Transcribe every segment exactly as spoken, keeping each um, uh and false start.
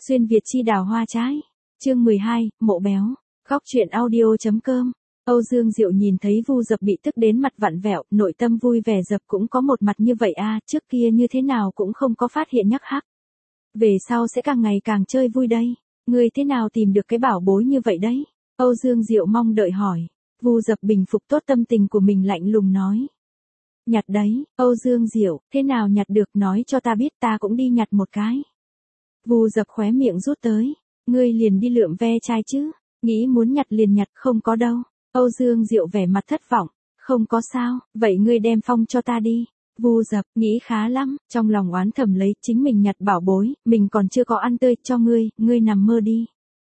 Xuyên Việt chi đào hoa trái. Chương mười hai, mộ béo. Góc truyện audio.com. Âu Dương Diệu nhìn thấy Vu Dập bị tức đến mặt vặn vẹo, nội tâm vui vẻ. Dập cũng có một mặt như vậy a, trước kia như thế nào cũng không có phát hiện nhắc hắc. Về sau sẽ càng ngày càng chơi vui đây. Ngươi thế nào tìm được cái bảo bối như vậy đấy? Âu Dương Diệu mong đợi hỏi. Vu Dập bình phục tốt tâm tình của mình, lạnh lùng nói. Nhặt đấy. Âu Dương Diệu, thế nào nhặt được, nói cho ta biết ta cũng đi nhặt một cái. Vu Dập khóe miệng rút tới. Ngươi liền đi lượm ve chai chứ, nghĩ muốn nhặt liền nhặt, không có đâu. Âu Dương Diệu vẻ mặt thất vọng. Không có sao, vậy ngươi đem phong cho ta đi. Vu Dập nghĩ khá lắm, trong lòng oán thầm lấy chính mình nhặt bảo bối, mình còn chưa có ăn tươi cho ngươi, ngươi nằm mơ đi.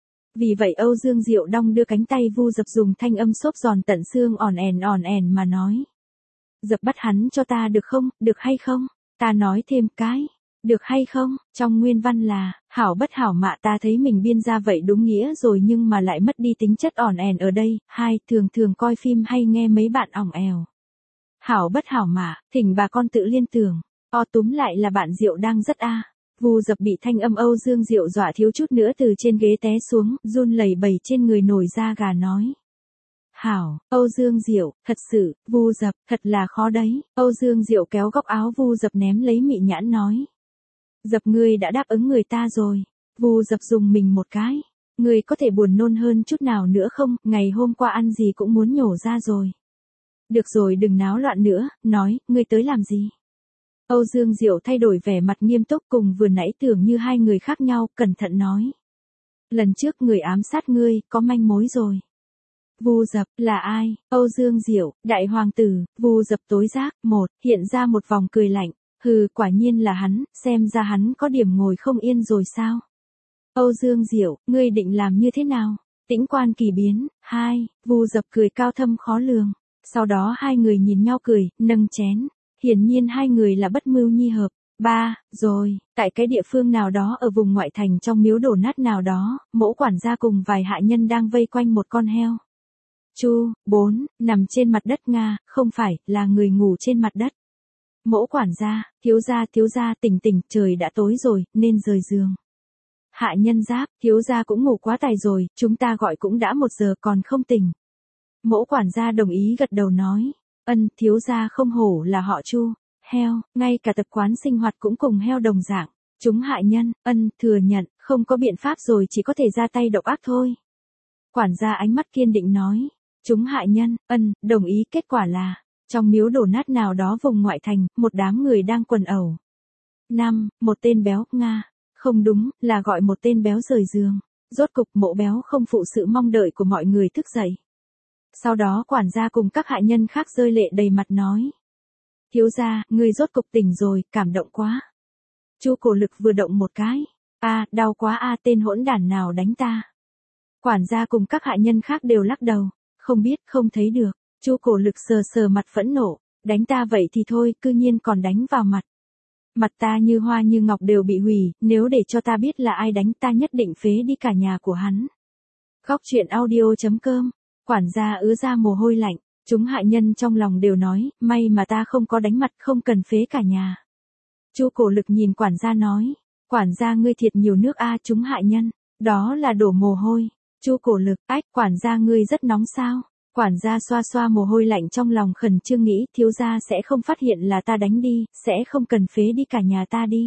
Vì vậy Âu Dương Diệu đong đưa cánh tay Vu Dập, dùng thanh âm xốp giòn tận xương ỏn ẻn ỏn ẻn mà nói. Dập bắt hắn cho ta được không, được hay không? Ta nói thêm cái. Được hay không? Trong nguyên văn là, hảo bất hảo mạ, ta thấy mình biên ra vậy đúng nghĩa rồi nhưng mà lại mất đi tính chất ỏn ẻn ở đây. Hai, thường thường coi phim hay nghe mấy bạn ỏng ẻo. Hảo bất hảo mạ, thỉnh bà con tự liên tưởng. O túm lại là bạn Diệu đang rất a. Vu Dập bị thanh âm Âu Dương Diệu dọa thiếu chút nữa từ trên ghế té xuống, run lẩy bẩy trên người nổi da gà nói. Hảo, Âu Dương Diệu, thật sự, Vu Dập, thật là khó đấy. Âu Dương Diệu kéo góc áo Vu Dập ném lấy mị nhãn nói. Dập, ngươi đã đáp ứng người ta rồi. Vu Dập dùng mình một cái. Ngươi có thể buồn nôn hơn chút nào nữa không, ngày hôm qua ăn gì cũng muốn nhổ ra rồi. Được rồi, đừng náo loạn nữa, nói, ngươi tới làm gì? Âu Dương Diệu thay đổi vẻ mặt nghiêm túc, cùng vừa nãy tưởng như hai người khác nhau, cẩn thận nói. Lần trước người ám sát ngươi, có manh mối rồi. Vu Dập, là ai? Âu Dương Diệu, đại hoàng tử. Vu Dập tối giác, một, hiện ra một vòng cười lạnh. Hừ, quả nhiên là hắn, xem ra hắn có điểm ngồi không yên rồi sao? Âu Dương Diệu, ngươi định làm như thế nào? Tĩnh quan kỳ biến. Hai, Vu Dập cười cao thâm khó lường. Sau đó hai người nhìn nhau cười, nâng chén. Hiển nhiên hai người là bất mưu nhi hợp. Ba, rồi, tại cái địa phương nào đó ở vùng ngoại thành, trong miếu đổ nát nào đó, mỗ quản gia cùng vài hạ nhân đang vây quanh một con heo. Chu, bốn, nằm trên mặt đất Nga, không phải, là người ngủ trên mặt đất. Mỗ quản gia, thiếu gia thiếu gia tỉnh tỉnh, trời đã tối rồi, nên rời giường. Hạ nhân giáp, thiếu gia cũng ngủ quá tài rồi, chúng ta gọi cũng đã một giờ còn không tỉnh. Mỗ quản gia đồng ý gật đầu nói, ân, thiếu gia không hổ là họ Chu, heo, ngay cả tập quán sinh hoạt cũng cùng heo đồng dạng. Chúng hạ nhân, ân, thừa nhận, không có biện pháp rồi, chỉ có thể ra tay độc ác thôi. Quản gia ánh mắt kiên định nói, chúng hạ nhân, ân, đồng ý. Kết quả là, trong miếu đổ nát nào đó vùng ngoại thành, một đám người đang quần ẩu. Năm, một tên béo, Nga, không đúng, là gọi một tên béo rời giường. Rốt cục mộ béo không phụ sự mong đợi của mọi người thức dậy. Sau đó quản gia cùng các hạ nhân khác rơi lệ đầy mặt nói. Thiếu gia, người rốt cục tỉnh rồi, cảm động quá. Chu Cổ Lực vừa động một cái. A, đau quá a, tên hỗn đản nào đánh ta. Quản gia cùng các hạ nhân khác đều lắc đầu. Không biết, không thấy được. Chu Cổ Lực sờ sờ mặt phẫn nộ. Đánh ta vậy thì thôi, cư nhiên còn đánh vào mặt. Mặt ta như hoa như ngọc đều bị hủy, nếu để cho ta biết là ai đánh ta nhất định phế đi cả nhà của hắn. Góc truyện audio.com. Quản gia ứa ra mồ hôi lạnh. Chúng hạ nhân trong lòng đều nói, may mà ta không có đánh mặt, không cần phế cả nhà. Chu Cổ Lực nhìn quản gia nói, quản gia ngươi thiệt nhiều nước a. Chúng hạ nhân, đó là đổ mồ hôi. Chu Cổ Lực, ách, quản gia ngươi rất nóng sao? Quản gia xoa xoa mồ hôi lạnh trong lòng, khẩn trương nghĩ, thiếu gia sẽ không phát hiện là ta đánh đi, sẽ không cần phế đi cả nhà ta đi.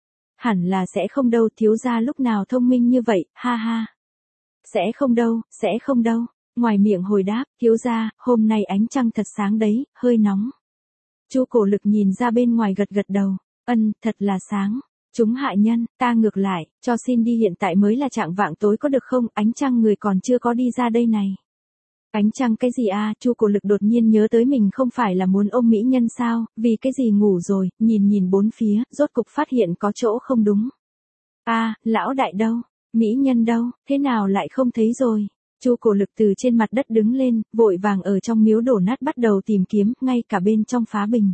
Hẳn là sẽ không đâu, thiếu gia lúc nào thông minh như vậy, ha ha. Sẽ không đâu, sẽ không đâu. Ngoài miệng hồi đáp, thiếu gia, hôm nay ánh trăng thật sáng đấy, hơi nóng. Chu Cổ Lực nhìn ra bên ngoài gật gật đầu, ân, thật là sáng. Chúng hạ nhân, ta ngược lại, cho xin đi, hiện tại mới là trạng vạng tối có được không, ánh trăng người còn chưa có đi ra đây này. Ánh trăng cái gì a? Chu Cổ Lực đột nhiên nhớ tới mình không phải là muốn ôm mỹ nhân sao, vì cái gì ngủ rồi, nhìn nhìn bốn phía, rốt cục phát hiện có chỗ không đúng. A, lão đại đâu? Mỹ nhân đâu? Thế nào lại không thấy rồi? Chu Cổ Lực từ trên mặt đất đứng lên, vội vàng ở trong miếu đổ nát bắt đầu tìm kiếm, ngay cả bên trong phá bình.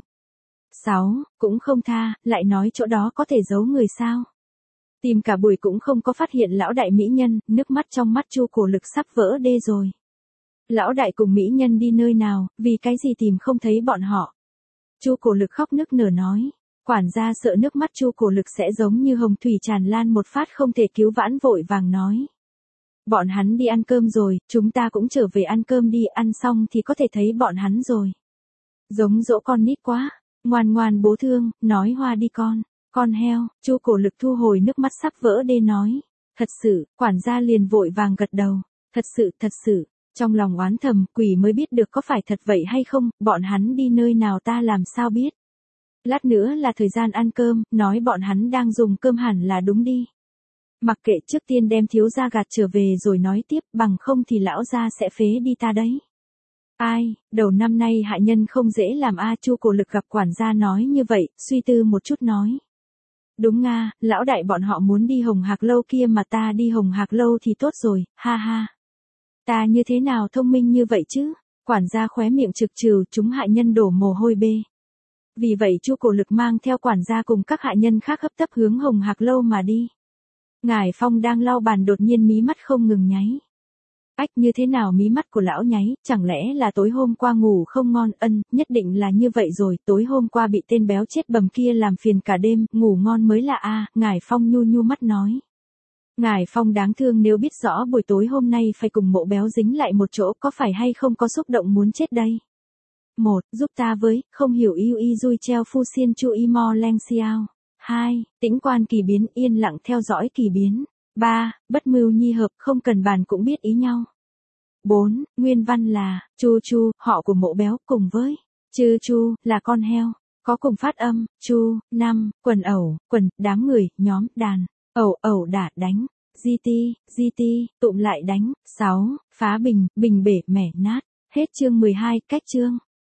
Sáu, cũng không tha, lại nói chỗ đó có thể giấu người sao? Tìm cả buổi cũng không có phát hiện lão đại mỹ nhân, nước mắt trong mắt Chu Cổ Lực sắp vỡ đê rồi. Lão đại cùng mỹ nhân đi nơi nào, vì cái gì tìm không thấy bọn họ? Chu Cổ Lực khóc nức nở nói. Quản gia sợ nước mắt Chu Cổ Lực sẽ giống như hồng thủy tràn lan một phát không thể cứu vãn vội vàng nói. Bọn hắn đi ăn cơm rồi, chúng ta cũng trở về ăn cơm đi, ăn xong thì có thể thấy bọn hắn rồi. Giống dỗ con nít quá, ngoan ngoan bố thương, nói hoa đi con, con heo, Chu Cổ Lực thu hồi nước mắt sắp vỡ đê nói. Thật sự, quản gia liền vội vàng gật đầu, thật sự, thật sự, trong lòng oán thầm, quỷ mới biết được có phải thật vậy hay không, bọn hắn đi nơi nào ta làm sao biết. Lát nữa là thời gian ăn cơm, nói bọn hắn đang dùng cơm hẳn là đúng đi. Mặc kệ, trước tiên đem thiếu gia gạt trở về rồi nói tiếp, bằng không thì lão gia sẽ phế đi ta đấy. Ai, đầu năm nay hạ nhân không dễ làm a. Chu Cổ Lực gặp quản gia nói như vậy, suy tư một chút nói. Đúng nga, lão đại bọn họ muốn đi Hồng Hạc Lâu kia mà ta đi Hồng Hạc Lâu thì tốt rồi, ha ha. Ta như thế nào thông minh như vậy chứ? Quản gia khóe miệng trực trừ, chúng hạ nhân đổ mồ hôi bê. Vì vậy Chu Cổ Lực mang theo quản gia cùng các hạ nhân khác hấp tấp hướng Hồng Hạc Lâu mà đi. Ngải Phong đang lau bàn đột nhiên mí mắt không ngừng nháy. Ách, như thế nào mí mắt của lão nháy, chẳng lẽ là tối hôm qua ngủ không ngon? Ân, nhất định là như vậy rồi, tối hôm qua bị tên béo chết bầm kia làm phiền cả đêm, ngủ ngon mới lạ a. Ngải Phong nhu nhu mắt nói. Ngải Phong đáng thương, nếu biết rõ buổi tối hôm nay phải cùng Mộ Béo dính lại một chỗ, có phải hay không có xúc động muốn chết đây? Một, giúp ta với, không hiểu yêu y dui treo phu xiên chu y mo leng xiao. Hai, tĩnh quan kỳ biến, yên lặng theo dõi kỳ biến. Ba, bất mưu nhi hợp, không cần bàn cũng biết ý nhau. Bốn, nguyên văn là, chu chu, họ của Mộ Béo, cùng với, chư chu, là con heo, có cùng phát âm, chu. Năm, quần ẩu, quần, đám người, nhóm, đàn, ẩu, ẩu đả, đánh, di ti, di ti, tụm lại đánh. Sáu, phá bình, bình bể, mẻ nát. Hết chương mười hai, cách chương.